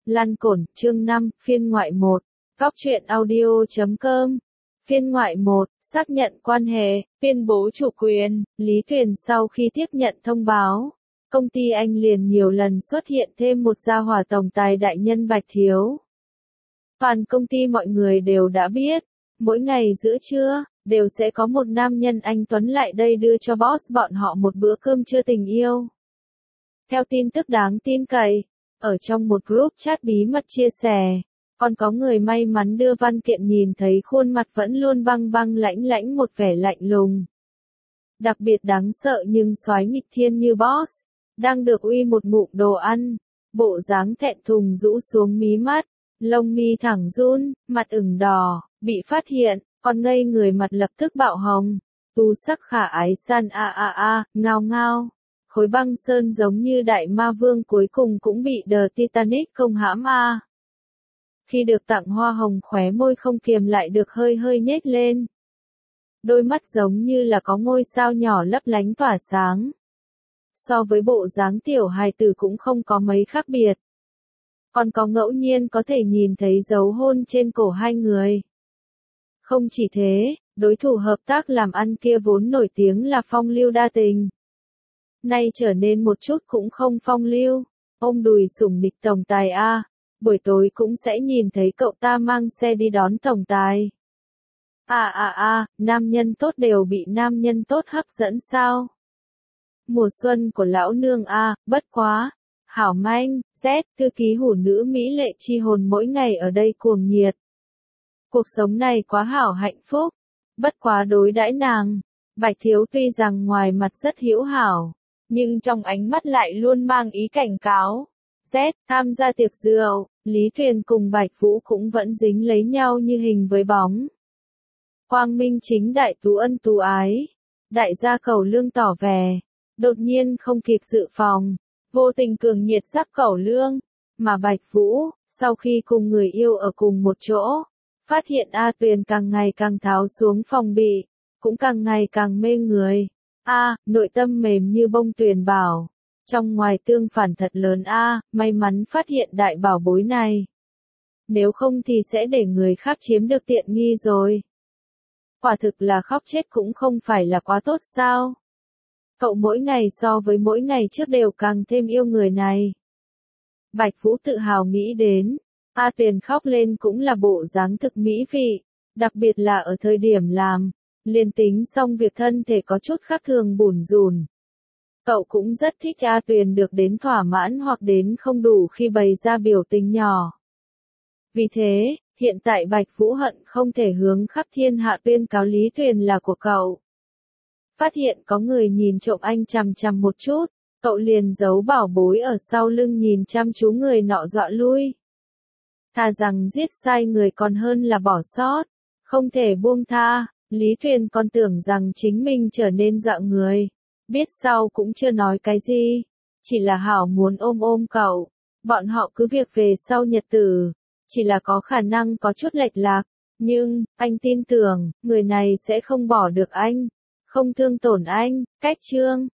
Lăn Cổn, chương 5, phiên ngoại 1. Góc truyện audio.com. Phiên ngoại 1, xác nhận quan hệ, tuyên bố chủ quyền, Lý Tuyền sau khi tiếp nhận thông báo. Công ty anh liền nhiều lần xuất hiện thêm một gia hỏa tổng tài đại nhân Bạch Thiếu. Toàn công ty mọi người đều đã biết, mỗi ngày giữa trưa, đều sẽ có một nam nhân anh Tuấn lại đây đưa cho boss bọn họ một bữa cơm trưa tình yêu. Theo tin tức đáng tin cậy, ở trong một group chat bí mật chia sẻ, còn có người may mắn đưa văn kiện nhìn thấy khuôn mặt vẫn luôn băng băng lãnh lãnh một vẻ lạnh lùng. Đặc biệt đáng sợ nhưng soái nghịch thiên như boss, đang được uy một ngụm đồ ăn, bộ dáng thẹn thùng rũ xuống mí mắt, lông mi thẳng run, mặt ửng đỏ, bị phát hiện, còn ngây người mặt lập tức bạo hồng, tu sắc khả ái san ngao ngao. Khối băng sơn giống như đại ma vương cuối cùng cũng bị The Titanic công hãm a. Khi được tặng hoa hồng khóe môi không kiềm lại được hơi hơi nhếch lên. Đôi mắt giống như là có ngôi sao nhỏ lấp lánh tỏa sáng. So với bộ dáng tiểu hài tử cũng không có mấy khác biệt. Còn có ngẫu nhiên có thể nhìn thấy dấu hôn trên cổ hai người. Không chỉ thế, đối thủ hợp tác làm ăn kia vốn nổi tiếng là phong lưu đa tình. Nay trở nên một chút cũng không phong lưu, ôm đùi sủng nịch tổng tài a, buổi tối cũng sẽ nhìn thấy cậu ta mang xe đi đón tổng tài. Nam nhân tốt đều bị nam nhân tốt hấp dẫn sao? Mùa xuân của lão nương a, bất quá. Hảo manh, Z, thư ký hủ nữ mỹ lệ chi hồn mỗi ngày ở đây cuồng nhiệt. Cuộc sống này quá hảo hạnh phúc, bất quá đối đãi nàng. Bạch Thiếu tuy rằng ngoài mặt rất hữu hảo, nhưng trong ánh mắt lại luôn mang ý cảnh cáo. Z, tham gia tiệc rượu, Lý Tuyền cùng Bạch Vũ cũng vẫn dính lấy nhau như hình với bóng. Quang minh chính đại tú ân tú ái. Đại gia Cẩu Lương tỏ vẻ, đột nhiên không kịp dự phòng, vô tình cường nhiệt sắc Cẩu Lương, mà Bạch Vũ, sau khi cùng người yêu ở cùng một chỗ, phát hiện A Tuyền càng ngày càng tháo xuống phòng bị, cũng càng ngày càng mê người. Nội tâm mềm như bông Tuyền bảo, trong ngoài tương phản thật lớn may mắn phát hiện đại bảo bối này. Nếu không thì sẽ để người khác chiếm được tiện nghi rồi. Quả thực là khóc chết cũng không phải là quá tốt sao? Cậu mỗi ngày so với mỗi ngày trước đều càng thêm yêu người này. Bạch Vũ tự hào nghĩ đến, A Tuyền khóc lên cũng là bộ dáng thực mỹ vị, đặc biệt là ở thời điểm làm, liền tính xong việc thân thể có chút khác thường bủn rủn. Cậu cũng rất thích A Tuyền được đến thỏa mãn hoặc đến không đủ khi bày ra biểu tình nhỏ. Vì thế, hiện tại Bạch Vũ hận không thể hướng khắp thiên hạ tuyên cáo Lý Tuyền là của cậu. Phát hiện có người nhìn trộm anh chằm chằm một chút, cậu liền giấu bảo bối ở sau lưng nhìn chăm chú người nọ dọa lui. Thà rằng giết sai người còn hơn là bỏ sót, không thể buông tha. Lý Tuyền còn tưởng rằng chính mình trở nên dọa người, biết sau cũng chưa nói cái gì, chỉ là hảo muốn ôm cậu. Bọn họ cứ việc về sau nhật tử, chỉ là có khả năng có chút lệch lạc, nhưng anh tin tưởng người này sẽ không bỏ được anh, không thương tổn anh. Cách chương